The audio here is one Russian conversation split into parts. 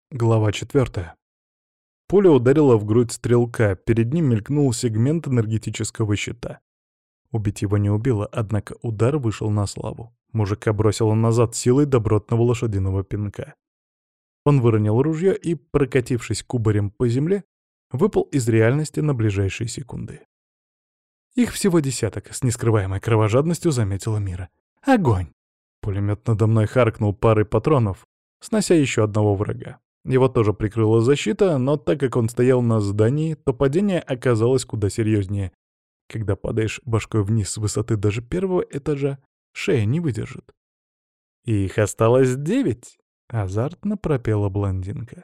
Глава 4. Пуля ударила в грудь стрелка, перед ним мелькнул сегмент энергетического щита. Убить его не убило, однако удар вышел на славу. Мужика бросило назад силой добротного лошадиного пинка. Он выронил ружье и, прокатившись кубарем по земле, выпал из реальности на ближайшие секунды. Их всего десяток, с нескрываемой кровожадностью заметила Мира. Огонь! Пулемет надо мной харкнул парой патронов, снося еще одного врага. Его тоже прикрыла защита, но так как он стоял на здании, то падение оказалось куда серьезнее. Когда падаешь башкой вниз с высоты даже первого этажа, шея не выдержит. И их осталось 9, азартно пропела блондинка.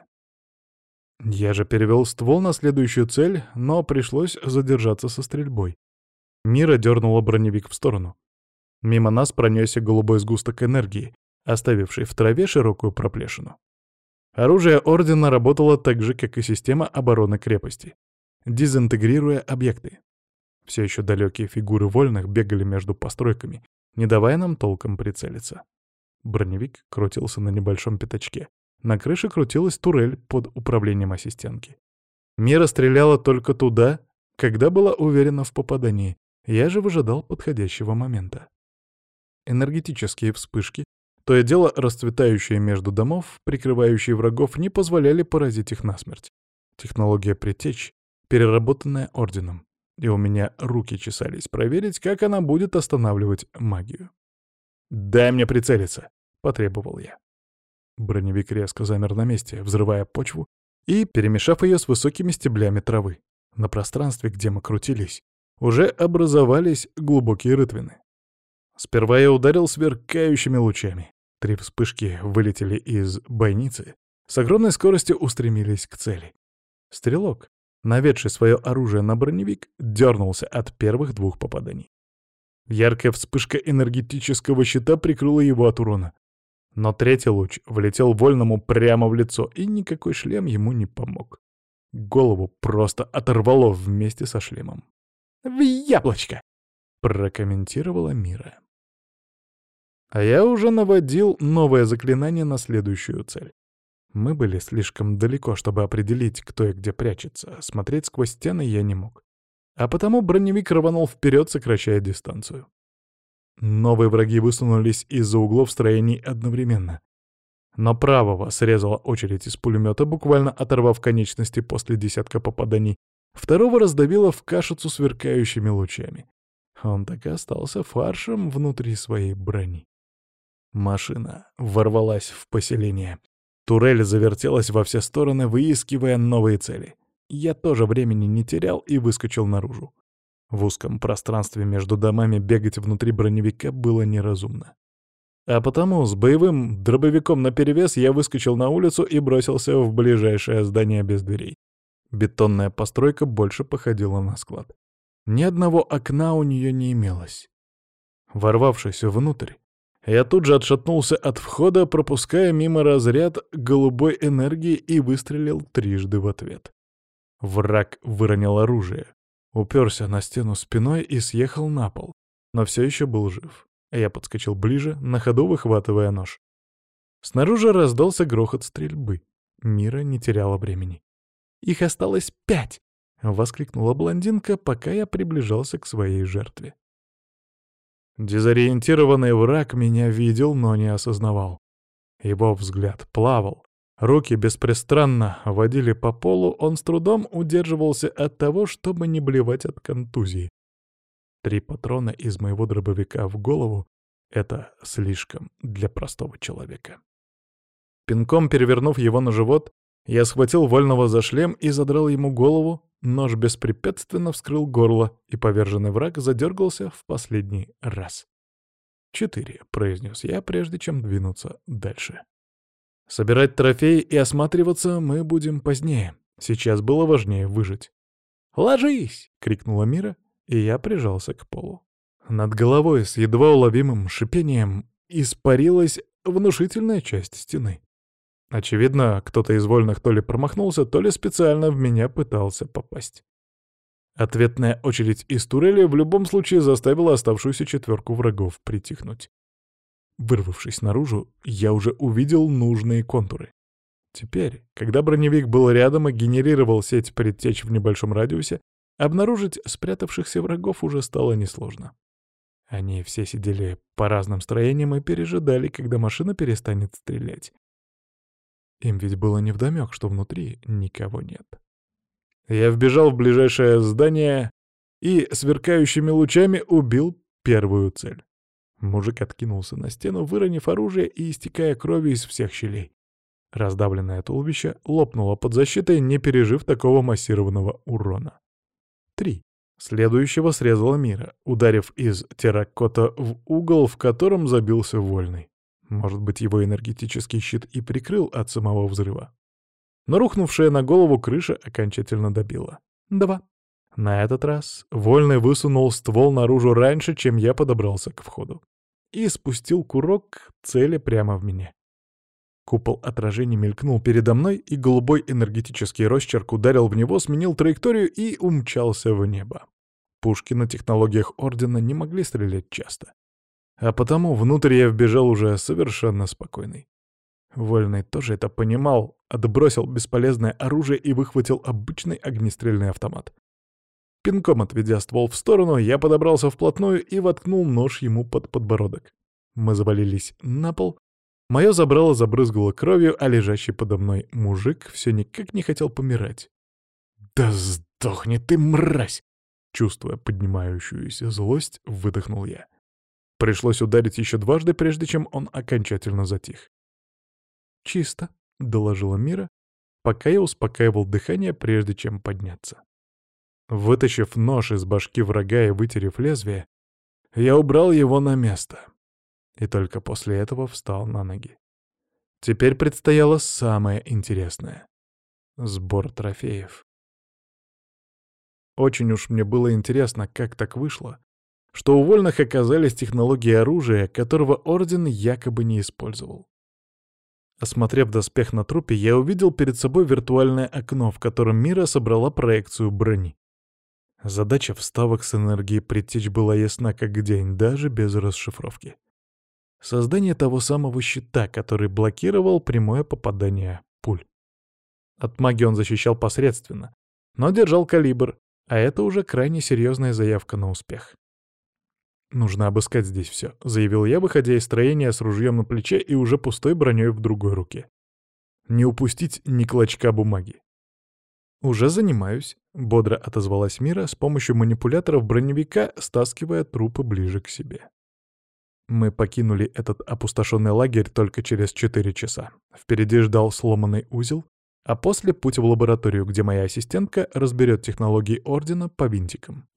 Я же перевел ствол на следующую цель, но пришлось задержаться со стрельбой. Мира дернула броневик в сторону. Мимо нас пронесся голубой сгусток энергии, оставивший в траве широкую проплешину. Оружие Ордена работало так же, как и система обороны крепости, дезинтегрируя объекты. Все еще далекие фигуры вольных бегали между постройками, не давая нам толком прицелиться. Броневик крутился на небольшом пятачке. На крыше крутилась турель под управлением ассистентки. Мира стреляла только туда, когда была уверена в попадании. Я же выжидал подходящего момента. Энергетические вспышки, то и дело расцветающие между домов, прикрывающие врагов, не позволяли поразить их насмерть. Технология притечь, переработанная Орденом. И у меня руки чесались проверить, как она будет останавливать магию. «Дай мне прицелиться!» — потребовал я. Броневик резко замер на месте, взрывая почву и перемешав ее с высокими стеблями травы. На пространстве, где мы крутились, уже образовались глубокие рытвины. Сперва я ударил сверкающими лучами. 3 вспышки вылетели из бойницы, с огромной скоростью устремились к цели. Стрелок, наведший свое оружие на броневик, дернулся от первых 2 попаданий. Яркая вспышка энергетического щита прикрыла его от урона. Но 3-й луч влетел вольному прямо в лицо, и никакой шлем ему не помог. Голову просто оторвало вместе со шлемом. «В яблочко!» — прокомментировала Мира. А я уже наводил новое заклинание на следующую цель. Мы были слишком далеко, чтобы определить, кто и где прячется. Смотреть сквозь стены я не мог. А потому броневик рванул вперед, сокращая дистанцию. Новые враги высунулись из-за углов строений одновременно. Но правого срезала очередь из пулемета, буквально оторвав конечности после десятка попаданий. Второго раздавило в кашицу сверкающими лучами. Он так и остался фаршем внутри своей брони. Машина ворвалась в поселение. Турель завертелась во все стороны, выискивая новые цели. Я тоже времени не терял и выскочил наружу. В узком пространстве между домами бегать внутри броневика было неразумно. А потому с боевым дробовиком наперевес я выскочил на улицу и бросился в ближайшее здание без дверей. Бетонная постройка больше походила на склад. Ни одного окна у нее не имелось. Ворвавшись внутрь, я тут же отшатнулся от входа, пропуская мимо разряд голубой энергии и выстрелил 3 в ответ. Враг выронил оружие, уперся на стену спиной и съехал на пол, но все еще был жив. Я подскочил ближе, на ходу выхватывая нож. Снаружи раздался грохот стрельбы. Мира не теряла времени. «Их осталось 5!» — воскликнула блондинка, пока я приближался к своей жертве. Дезориентированный враг меня видел, но не осознавал. Его взгляд плавал. Руки беспрестанно водили по полу, он с трудом удерживался от того, чтобы не блевать от контузии. 3 патрона из моего дробовика в голову — это слишком для простого человека. Пинком перевернув его на живот, я схватил вольного за шлем и задрал ему голову, нож беспрепятственно вскрыл горло, и поверженный враг задергался в последний раз. 4, произнес я, прежде чем двинуться дальше. Собирать трофеи и осматриваться мы будем позднее. Сейчас было важнее выжить. «Ложись!» — крикнула Мира, и я прижался к полу. Над головой с едва уловимым шипением испарилась внушительная часть стены. Очевидно, кто-то из вольных то ли промахнулся, то ли специально в меня пытался попасть. Ответная очередь из турели в любом случае заставила оставшуюся 4 врагов притихнуть. Вырвавшись наружу, я уже увидел нужные контуры. Теперь, когда броневик был рядом и генерировал сеть предтеч в небольшом радиусе, обнаружить спрятавшихся врагов уже стало несложно. Они все сидели по разным строениям и пережидали, когда машина перестанет стрелять. Им ведь было невдомёк, что внутри никого нет. Я вбежал в ближайшее здание и сверкающими лучами убил первую цель. Мужик откинулся на стену, выронив оружие и истекая кровью из всех щелей. Раздавленное туловище лопнуло под защитой, не пережив такого массированного урона. 3. Следующего срезала Мира, ударив из терракота в угол, в котором забился Вольный. Может быть, его энергетический щит и прикрыл от самого взрыва. Но рухнувшая на голову крыша окончательно добила. 2. На этот раз Вольный высунул ствол наружу раньше, чем я подобрался к входу. И спустил курок цели прямо в меня. Купол отражений мелькнул передо мной, и голубой энергетический росчерк ударил в него, сменил траекторию и умчался в небо. Пушки на технологиях Ордена не могли стрелять часто. А потому внутрь я вбежал уже совершенно спокойный. Вольный тоже это понимал, отбросил бесполезное оружие и выхватил обычный огнестрельный автомат. Пинком отведя ствол в сторону, я подобрался вплотную и воткнул нож ему под подбородок. Мы завалились на пол. Мое забрало забрызгало кровью, а лежащий подо мной мужик все никак не хотел помирать. «Да сдохни ты, мразь!» Чувствуя поднимающуюся злость, выдохнул я. Пришлось ударить еще дважды, прежде чем он окончательно затих. «Чисто», — доложила Мира, пока я успокаивал дыхание, прежде чем подняться. Вытащив нож из башки врага и вытерев лезвие, я убрал его на место. И только после этого встал на ноги. Теперь предстояло самое интересное — сбор трофеев. Очень уж мне было интересно, как так вышло, что у вольных оказались технологии оружия, которого Орден якобы не использовал. Осмотрев доспех на трупе, я увидел перед собой виртуальное окно, в котором Мира собрала проекцию брони. Задача вставок с энергией предтеч была ясна как день, даже без расшифровки. Создание того самого щита, который блокировал прямое попадание пуль. От магии он защищал посредственно, но держал калибр, а это уже крайне серьезная заявка на успех. «Нужно обыскать здесь все», — заявил я, выходя из строения с ружьем на плече и уже пустой броней в другой руке. «Не упустить ни клочка бумаги». «Уже занимаюсь», — бодро отозвалась Мира с помощью манипуляторов броневика, стаскивая трупы ближе к себе. Мы покинули этот опустошенный лагерь только через 4 часа. Впереди ждал сломанный узел, а после путь в лабораторию, где моя ассистентка разберет технологии Ордена по винтикам.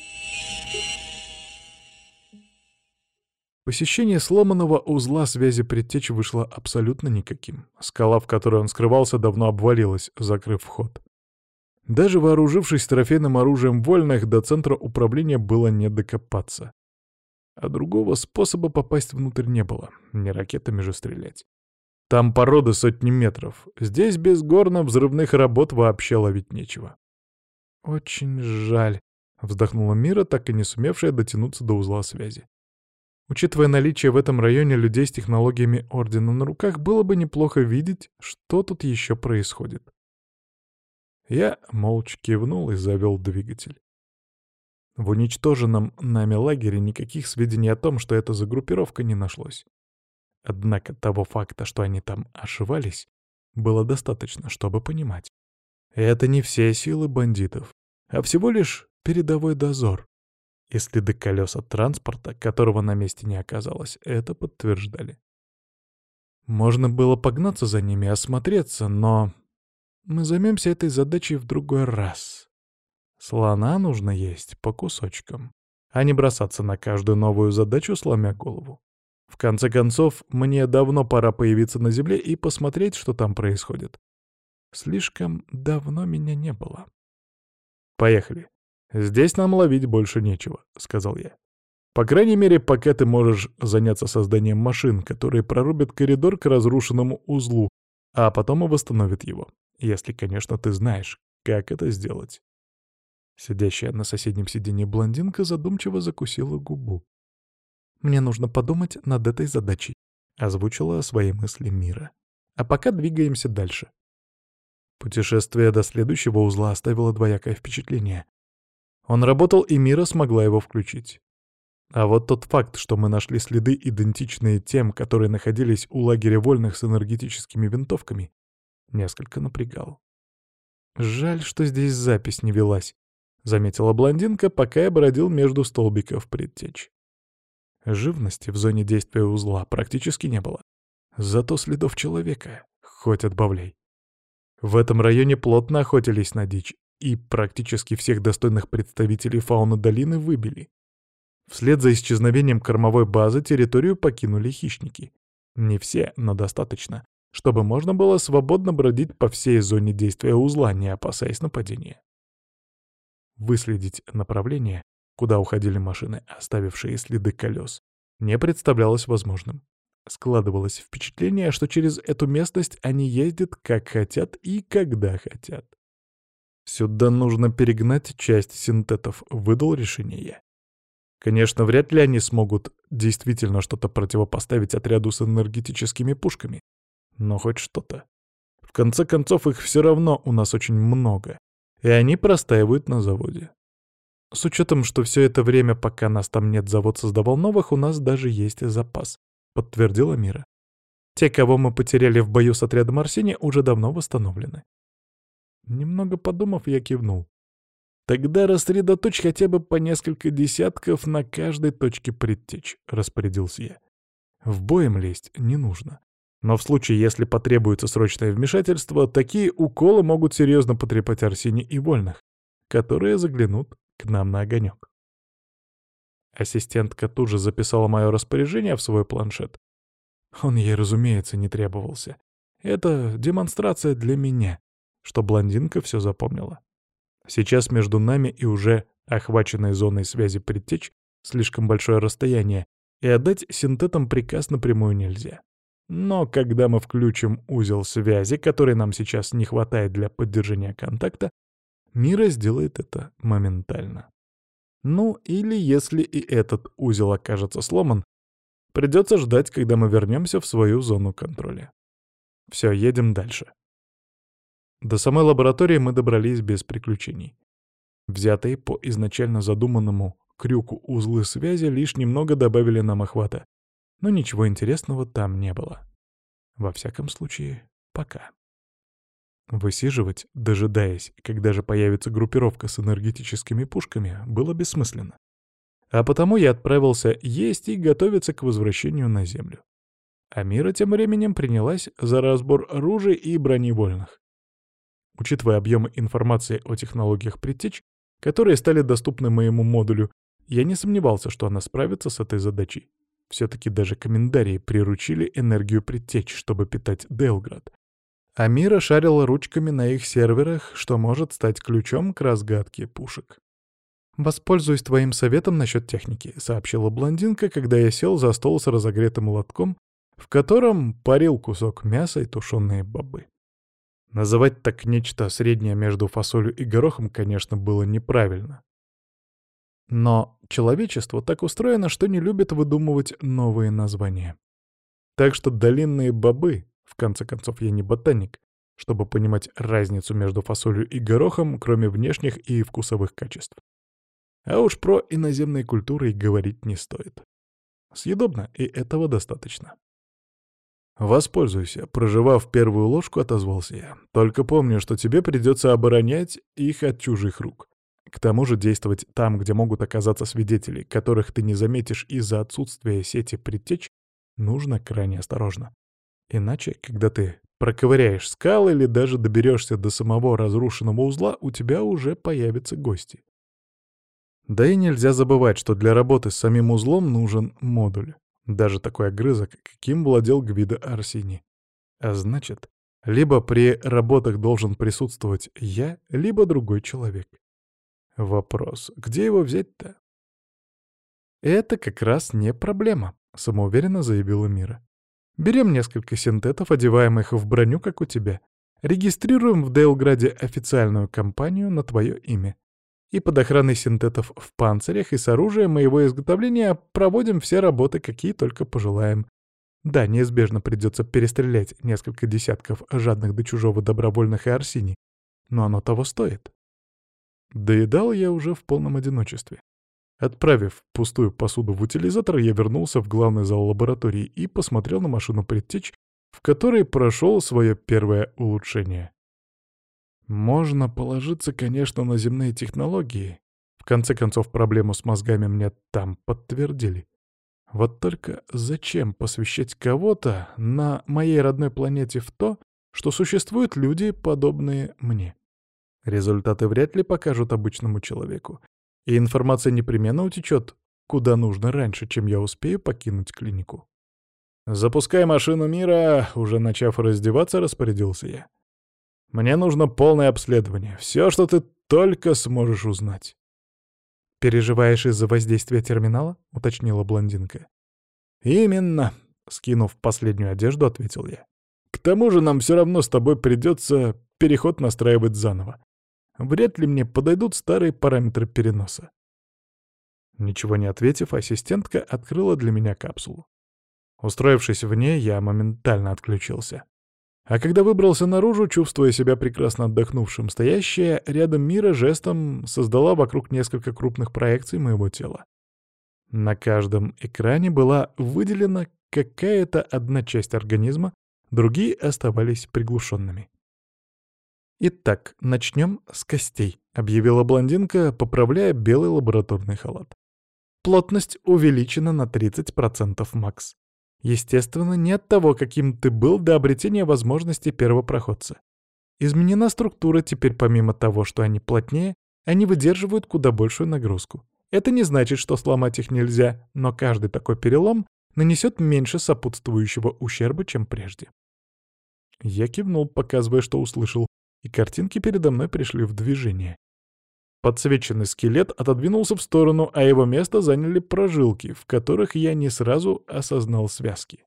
Посещение сломанного узла связи предтеч вышло абсолютно никаким. Скала, в которой он скрывался, давно обвалилась, закрыв вход. Даже вооружившись трофейным оружием вольных, до центра управления было не докопаться. А другого способа попасть внутрь не было, не ракетами же стрелять. Там породы сотни метров, здесь без горно-взрывных работ вообще ловить нечего. «Очень жаль», — вздохнула Мира, так и не сумевшая дотянуться до узла связи. «Учитывая наличие в этом районе людей с технологиями Ордена на руках, было бы неплохо видеть, что тут еще происходит». Я молча кивнул и завел двигатель. В уничтоженном нами лагере никаких сведений о том, что это за группировка, не нашлось. Однако того факта, что они там ошивались, было достаточно, чтобы понимать. Это не все силы бандитов, а всего лишь передовой дозор. И следы колес от транспорта, которого на месте не оказалось, это подтверждали. Можно было погнаться за ними и осмотреться, но мы займемся этой задачей в другой раз. Слона нужно есть по кусочкам, а не бросаться на каждую новую задачу, сломя голову. В конце концов, мне давно пора появиться на Земле и посмотреть, что там происходит. Слишком давно меня не было. «Поехали. Здесь нам ловить больше нечего», — сказал я. «По крайней мере, пока ты можешь заняться созданием машин, которые прорубят коридор к разрушенному узлу, а потом и восстановят его. Если, конечно, ты знаешь, как это сделать». Сидящая на соседнем сиденье блондинка задумчиво закусила губу. «Мне нужно подумать над этой задачей», — озвучила свои мысли Мира. «А пока двигаемся дальше. Путешествие до следующего узла оставило двоякое впечатление. Он работал, и Мира смогла его включить. А вот тот факт, что мы нашли следы, идентичные тем, которые находились у лагеря вольных с энергетическими винтовками, несколько напрягал. «Жаль, что здесь запись не велась», — заметила блондинка, пока я бродил между столбиков предтеч. Живности в зоне действия узла практически не было. Зато следов человека хоть отбавляй. В этом районе плотно охотились на дичь, и практически всех достойных представителей фауны долины выбили. Вслед за исчезновением кормовой базы территорию покинули хищники. Не все, но достаточно, чтобы можно было свободно бродить по всей зоне действия узла, не опасаясь нападения. Выследить направление, куда уходили машины, оставившие следы колес, не представлялось возможным. Складывалось впечатление, что через эту местность они ездят как хотят и когда хотят. «Сюда нужно перегнать часть синтетов», — выдал решение я. Конечно, вряд ли они смогут действительно что-то противопоставить отряду с энергетическими пушками, но хоть что-то. В конце концов, их все равно у нас очень много, и они простаивают на заводе. С учетом, что все это время, пока нас там нет, завод создавал новых, у нас даже есть запас, подтвердила Мира. Те, кого мы потеряли в бою с отрядом Арсения, уже давно восстановлены. Немного подумав, я кивнул. «Тогда рассредоточь хотя бы по несколько десятков на каждой точке предтеч», — распорядился я. В бой им лезть не нужно. Но в случае, если потребуется срочное вмешательство, такие уколы могут серьезно потрепать Арсений и Вольных, которые заглянут к нам на огонек. Ассистентка тут же записала мое распоряжение в свой планшет. Он ей, разумеется, не требовался. Это демонстрация для меня, что блондинка все запомнила. Сейчас между нами и уже охваченной зоной связи предтеч слишком большое расстояние, и отдать синтетам приказ напрямую нельзя. Но когда мы включим узел связи, который нам сейчас не хватает для поддержания контакта, Мира сделает это моментально. Ну, или если и этот узел окажется сломан, придется ждать, когда мы вернемся в свою зону контроля. Все, едем дальше. До самой лаборатории мы добрались без приключений. Взятые по изначально задуманному крюку узлы связи лишь немного добавили нам охвата, но ничего интересного там не было. Во всяком случае, пока. Высиживать, дожидаясь, когда же появится группировка с энергетическими пушками, было бессмысленно. А потому я отправился есть и готовиться к возвращению на Землю. А Мира тем временем принялась за разбор оружия и брони вольных. Учитывая объемы информации о технологиях предтеч, которые стали доступны моему модулю, я не сомневался, что она справится с этой задачей. Все-таки даже коммендарии приручили энергию предтеч, чтобы питать Делград. А Мира шарила ручками на их серверах, что может стать ключом к разгадке пушек. «Воспользуюсь твоим советом насчет техники», — сообщила блондинка, когда я сел за стол с разогретым лотком, в котором парил кусок мяса и тушеные бобы. Называть так нечто среднее между фасолью и горохом, конечно, было неправильно. Но человечество так устроено, что не любит выдумывать новые названия. Так что долинные бобы, в конце концов, я не ботаник, чтобы понимать разницу между фасолью и горохом, кроме внешних и вкусовых качеств. А уж про иноземные культуры и говорить не стоит. Съедобно, и этого достаточно. «Воспользуйся», — прожевав первую ложку, отозвался я. «Только помни, что тебе придется оборонять их от чужих рук. К тому же действовать там, где могут оказаться свидетели, которых ты не заметишь из-за отсутствия сети предтеч, нужно крайне осторожно. Иначе, когда ты проковыряешь скалы или даже доберешься до самого разрушенного узла, у тебя уже появятся гости. Да и нельзя забывать, что для работы с самим узлом нужен модуль. Даже такой огрызок, каким владел Гвидо Арсини. А значит, либо при работах должен присутствовать я, либо другой человек. Вопрос, где его взять-то? «Это как раз не проблема», — самоуверенно заявила Мира. «Берем несколько синтетов, одеваем их в броню, как у тебя. Регистрируем в Дейлграде официальную компанию на твое имя. И под охраной синтетов в панцирях и с оружием моего изготовления проводим все работы, какие только пожелаем. Да, неизбежно придется перестрелять несколько десятков жадных до чужого добровольных и Арсений, но оно того стоит. Доедал я уже в полном одиночестве. Отправив пустую посуду в утилизатор, я вернулся в главный зал лаборатории и посмотрел на машину предтеч, в которой прошел свое первое улучшение. Можно положиться, конечно, на земные технологии. В конце концов, проблему с мозгами мне там подтвердили. Вот только зачем посвящать кого-то на моей родной планете в то, что существуют люди, подобные мне? Результаты вряд ли покажут обычному человеку, и информация непременно утечет куда нужно раньше, чем я успею покинуть клинику. «Запускай машину мира», — уже начав раздеваться, распорядился я. «Мне нужно полное обследование, все, что ты только сможешь узнать». «Переживаешь из-за воздействия терминала?» — уточнила блондинка. «Именно», — скинув последнюю одежду, ответил я. «К тому же нам все равно с тобой придется переход настраивать заново. Вряд ли мне подойдут старые параметры переноса». Ничего не ответив, ассистентка открыла для меня капсулу. Устроившись в ней, я моментально отключился. А когда выбрался наружу, чувствуя себя прекрасно отдохнувшим, стоящая рядом Мира жестом создала вокруг несколько крупных проекций моего тела. На каждом экране была выделена какая-то одна часть организма, другие оставались приглушенными. «Итак, начнем с костей», — объявила блондинка, поправляя белый лабораторный халат. «Плотность увеличена на 30% макс. Естественно, не от того, каким ты был до обретения возможности первопроходца. Изменена структура, теперь помимо того, что они плотнее, они выдерживают куда большую нагрузку. Это не значит, что сломать их нельзя, но каждый такой перелом нанесет меньше сопутствующего ущерба, чем прежде». Я кивнул, показывая, что услышал, и картинки передо мной пришли в движение. Подсвеченный скелет отодвинулся в сторону, а его место заняли прожилки, в которых я не сразу осознал связки.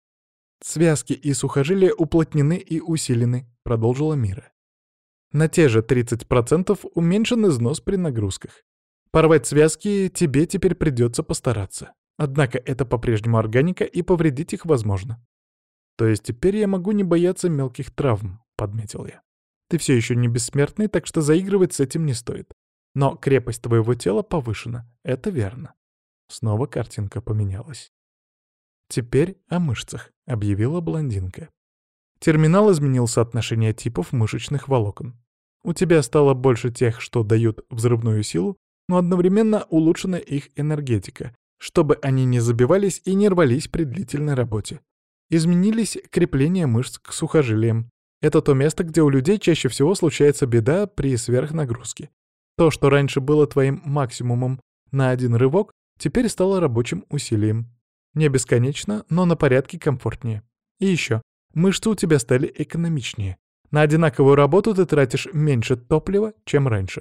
«Связки и сухожилия уплотнены и усилены», — продолжила Мира. «На те же 30% уменьшен износ при нагрузках. Порвать связки тебе теперь придется постараться. Однако это по-прежнему органика, и повредить их возможно». «То есть теперь я могу не бояться мелких травм», — подметил я. «Ты все еще не бессмертный, так что заигрывать с этим не стоит. Но крепость твоего тела повышена, это верно». Снова картинка поменялась. «Теперь о мышцах», — объявила блондинка. Терминал изменил соотношение типов мышечных волокон. У тебя стало больше тех, что дают взрывную силу, но одновременно улучшена их энергетика, чтобы они не забивались и не рвались при длительной работе. Изменились крепления мышц к сухожилиям. Это то место, где у людей чаще всего случается беда при сверхнагрузке. То, что раньше было твоим максимумом на один рывок, теперь стало рабочим усилием. Не бесконечно, но на порядке комфортнее. И еще, мышцы у тебя стали экономичнее. На одинаковую работу ты тратишь меньше топлива, чем раньше.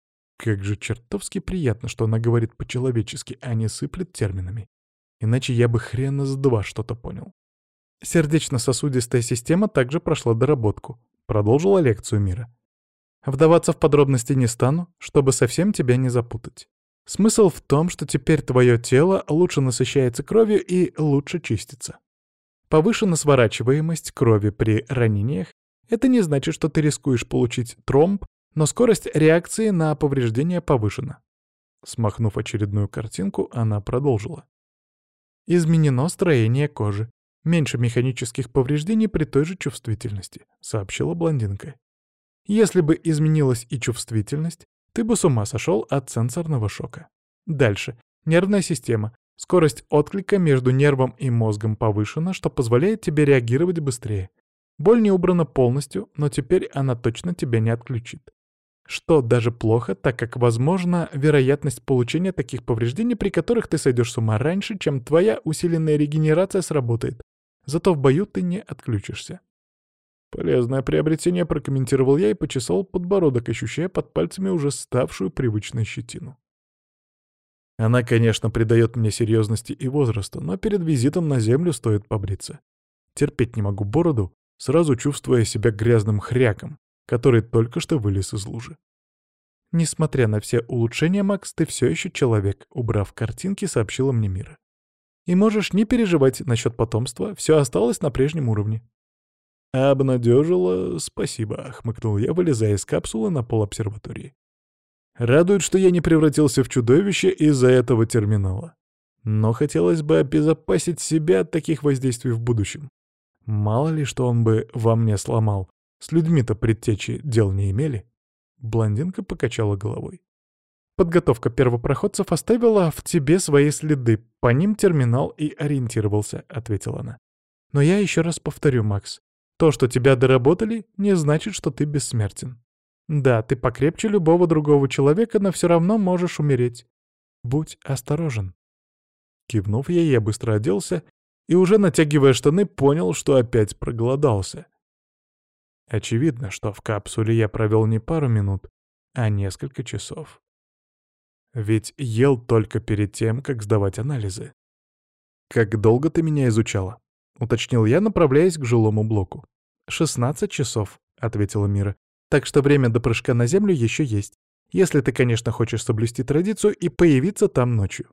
Как же чертовски приятно, что она говорит по-человечески, а не сыплет терминами. Иначе я бы хрена с два что-то понял. Сердечно-сосудистая система также прошла доработку. Продолжила лекцию Мира. Вдаваться в подробности не стану, чтобы совсем тебя не запутать. Смысл в том, что теперь твое тело лучше насыщается кровью и лучше чистится. Повышена сворачиваемость крови при ранениях. Это не значит, что ты рискуешь получить тромб, но скорость реакции на повреждение повышена. Смахнув очередную картинку, она продолжила. Изменено строение кожи. Меньше механических повреждений при той же чувствительности, сообщила блондинка. Если бы изменилась и чувствительность, ты бы с ума сошел от сенсорного шока. Дальше. Нервная система. Скорость отклика между нервом и мозгом повышена, что позволяет тебе реагировать быстрее. Боль не убрана полностью, но теперь она точно тебя не отключит. Что даже плохо, так как возможна вероятность получения таких повреждений, при которых ты сойдешь с ума раньше, чем твоя усиленная регенерация сработает. Зато в бою ты не отключишься. «Полезное приобретение», — прокомментировал я и почесал подбородок, ощущая под пальцами уже ставшую привычной щетину. Она, конечно, придает мне серьезности и возраста, но перед визитом на Землю стоит побриться. Терпеть не могу бороду, сразу чувствуя себя грязным хряком, который только что вылез из лужи. «Несмотря на все улучшения, Макс, ты все еще человек», — убрав картинки, сообщила мне Мира. И можешь не переживать насчет потомства, все осталось на прежнем уровне». «Обнадежила, спасибо», — хмыкнул я, вылезая из капсулы на пол обсерватории. «Радует, что я не превратился в чудовище из-за этого терминала. Но хотелось бы обезопасить себя от таких воздействий в будущем. Мало ли, что он бы во мне сломал. С людьми-то предтечи дел не имели». Блондинка покачала головой. «Подготовка первопроходцев оставила в тебе свои следы. По ним терминал и ориентировался», — ответила она. «Но я еще раз повторю, Макс. То, что тебя доработали, не значит, что ты бессмертен. Да, ты покрепче любого другого человека, но все равно можешь умереть. Будь осторожен». Кивнув ей, я быстро оделся и, уже натягивая штаны, понял, что опять проголодался. Очевидно, что в капсуле я провел не пару минут, а несколько часов. Ведь ел только перед тем, как сдавать анализы. «Как долго ты меня изучала?» — уточнил я, направляясь к жилому блоку. 16 часов», — ответила Мира. «Так что время до прыжка на Землю еще есть. Если ты, конечно, хочешь соблюсти традицию и появиться там ночью».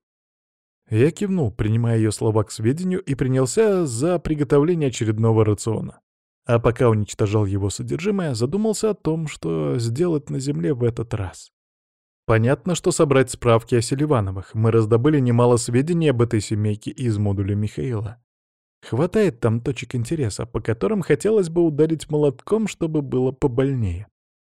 Я кивнул, принимая ее слова к сведению, и принялся за приготовление очередного рациона. А пока уничтожал его содержимое, задумался о том, что сделать на Земле в этот раз. Понятно, что собрать справки о Селивановых. Мы раздобыли немало сведений об этой семейке из модуля Михаила. Хватает там точек интереса, по которым хотелось бы ударить молотком, чтобы было побольнее.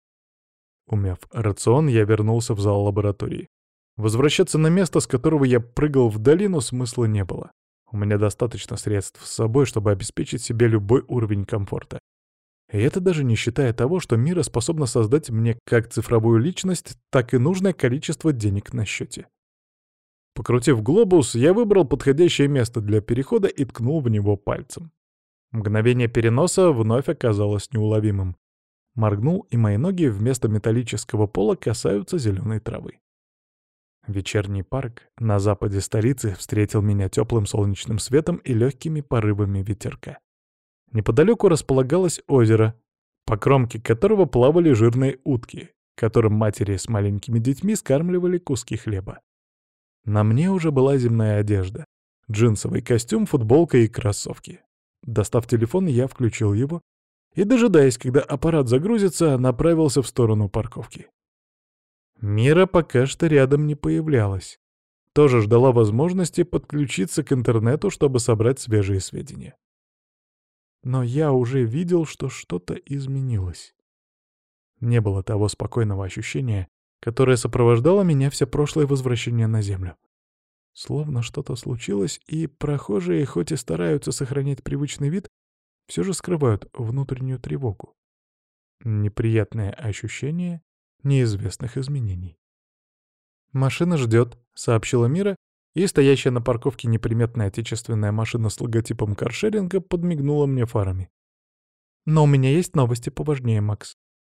Умяв рацион, я вернулся в зал лаборатории. Возвращаться на место, с которого я прыгал в долину, смысла не было. У меня достаточно средств с собой, чтобы обеспечить себе любой уровень комфорта. И это даже не считая того, что Мира способна создать мне как цифровую личность, так и нужное количество денег на счете. Покрутив глобус, я выбрал подходящее место для перехода и ткнул в него пальцем. Мгновение переноса вновь оказалось неуловимым. Моргнул, и мои ноги вместо металлического пола касаются зеленой травы. Вечерний парк на западе столицы встретил меня теплым солнечным светом и легкими порывами ветерка. Неподалеку располагалось озеро, по кромке которого плавали жирные утки, которым матери с маленькими детьми скармливали куски хлеба. На мне уже была земная одежда, джинсовый костюм, футболка и кроссовки. Достав телефон, я включил его и, дожидаясь, когда аппарат загрузится, направился в сторону парковки. Мира пока что рядом не появлялась. Тоже ждала возможности подключиться к интернету, чтобы собрать свежие сведения. Но я уже видел, что что-то изменилось. Не было того спокойного ощущения, которое сопровождало меня все прошлое возвращение на Землю. Словно что-то случилось, и прохожие, хоть и стараются сохранять привычный вид, все же скрывают внутреннюю тревогу. Неприятное ощущение неизвестных изменений. «Машина ждет», — сообщила Мира, и стоящая на парковке неприметная отечественная машина с логотипом каршеринга подмигнула мне фарами. «Но у меня есть новости поважнее, Макс».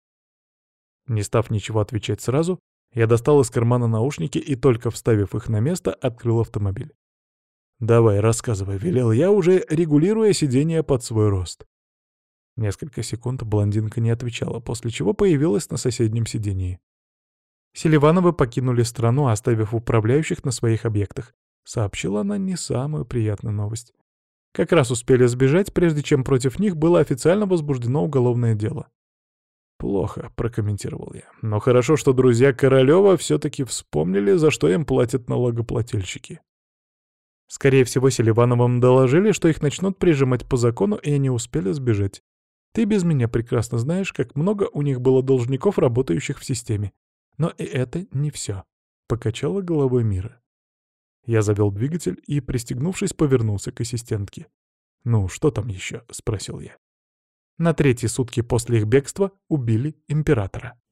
Не став ничего отвечать сразу, я достал из кармана наушники и, только вставив их на место, открыл автомобиль. «Давай, рассказывай», — велел я, уже регулируя сиденье под свой рост. Несколько секунд блондинка не отвечала, после чего появилась на соседнем сидении. «Селивановы покинули страну, оставив управляющих на своих объектах», — сообщила она не самую приятную новость. «Как раз успели сбежать, прежде чем против них было официально возбуждено уголовное дело». «Плохо», — прокомментировал я. «Но хорошо, что друзья Королёва все-таки вспомнили, за что им платят налогоплательщики». «Скорее всего, Селивановым доложили, что их начнут прижимать по закону, и они успели сбежать. Ты без меня прекрасно знаешь, как много у них было должников, работающих в системе. Но и это не все», — покачала головой Мира. Я завел двигатель и, пристегнувшись, повернулся к ассистентке. «Ну, что там еще?» — спросил я. На 3-й сутки после их бегства убили императора.